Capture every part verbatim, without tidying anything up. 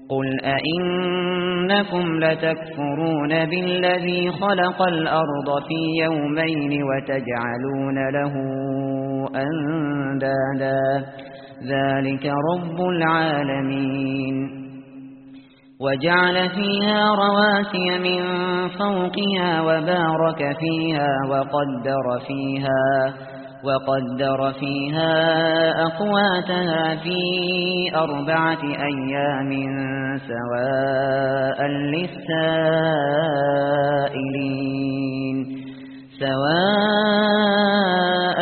قل أئنكم لتكفرون بالذي خلق الأرض في يومين وتجعلون له أندادا ذلك رب العالمين وجعل فيها رواسي من فوقها وبارك فيها وقدر فيها وقدر فيها أقواتها في أربعة أيام سواء للسائلين سواء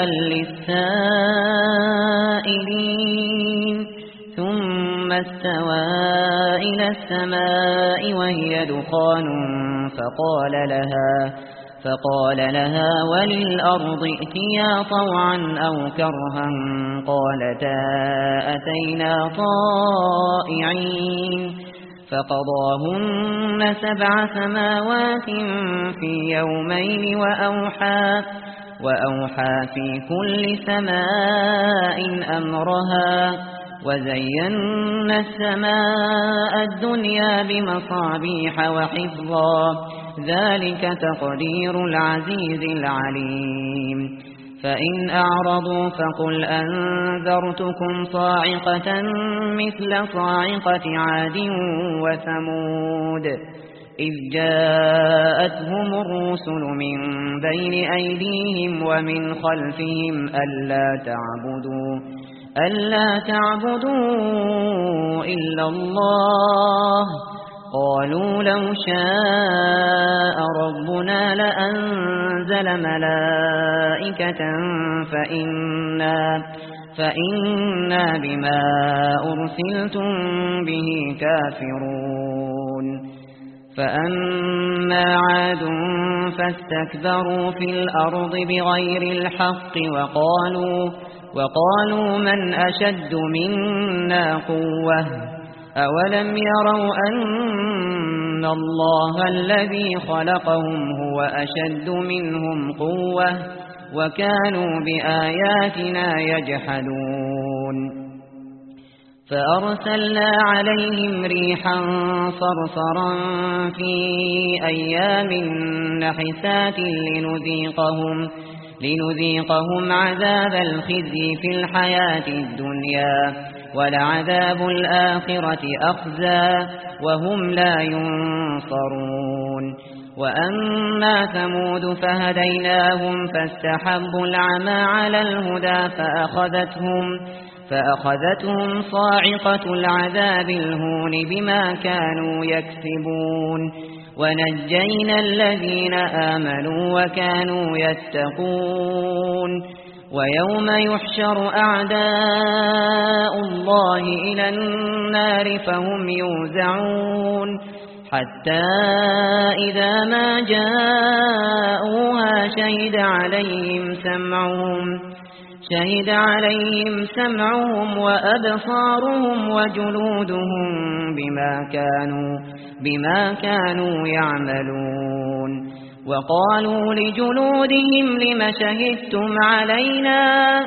للسائلين ثم استوى إلى السماء وهي دخان فقال لها فقال لها وللأرض ائتيا طوعا أو كرها قالتا أتينا طائعين فقضاهن سبع سماوات في يومين وأوحى وأوحى في كل سماء أمرها وزينا السماء الدنيا بمصابيح وحفظا ذلك تقدير العزيز العليم فإن أعرضوا فقل أنذرتكم صاعقة مثل صاعقة عاد وثمود إذ جاءتهم الرسل من بين أيديهم ومن خلفهم ألا تعبدوا ألا تعبدوا إلا الله قالوا لو شاء ربنا لأنزل ملائكة فإنا, فإنا بما أرسلتم به كافرون فأما عاد فاستكبروا في الأرض بغير الحق وقالوا وقالوا من أشد منا قوة أولم يروا أن الله الذي خلقهم هو أشد منهم قوة وكانوا بآياتنا يجحدون فأرسلنا عليهم ريحا صرصرا في أيام نحسات لنذيقهم لنذيقهم عذاب الخزي في الحياة الدنيا ولعذاب الآخرة أخزى وهم لا ينصرون وأما ثمود فهديناهم فاستحبوا العمى على الهدى فأخذتهم فأخذتهم صاعقة العذاب الهون بما كانوا يكسبون ونجينا الذين آمنوا وكانوا يتقون ويوم يحشر أعداء الله إلى النار فهم يوزعون حتى إذا ما جاءوها شهد عليهم سمعهم شهد عليهم سمعهم وأبصارهم وجلودهم بما كانوا بما كانوا يعملون وقالوا لجلودهم لم شهدتم علينا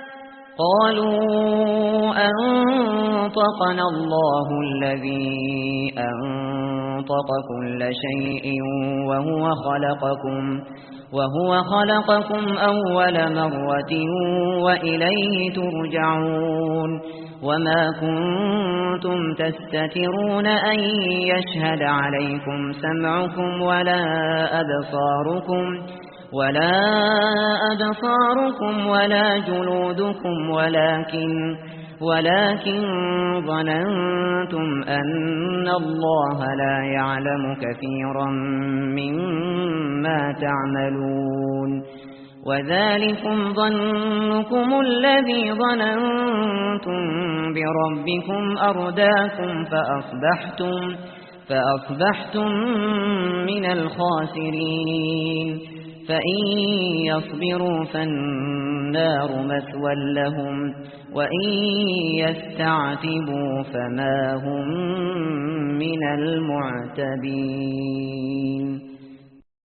قالوا أنطقنا الله الذي أنطق كل شيء وهو خلقكم وهو خلقكم أول مرة وإليه ترجعون وما كنتم تستترون أن يشهد عليكم سمعكم ولا أبصاركم ولا أبصاركم ولا جلودكم ولكن ولكن ظننتم أن الله لا يعلم كثيرا مما تعملون وذلكم ظنكم الذي ظننتم بربكم أرداكم فأصبحتم فأصبحتم من الخاسرين فإن يصبروا فالنار مثوى لهم وإن يستعتبوا فما هم من المعتبين.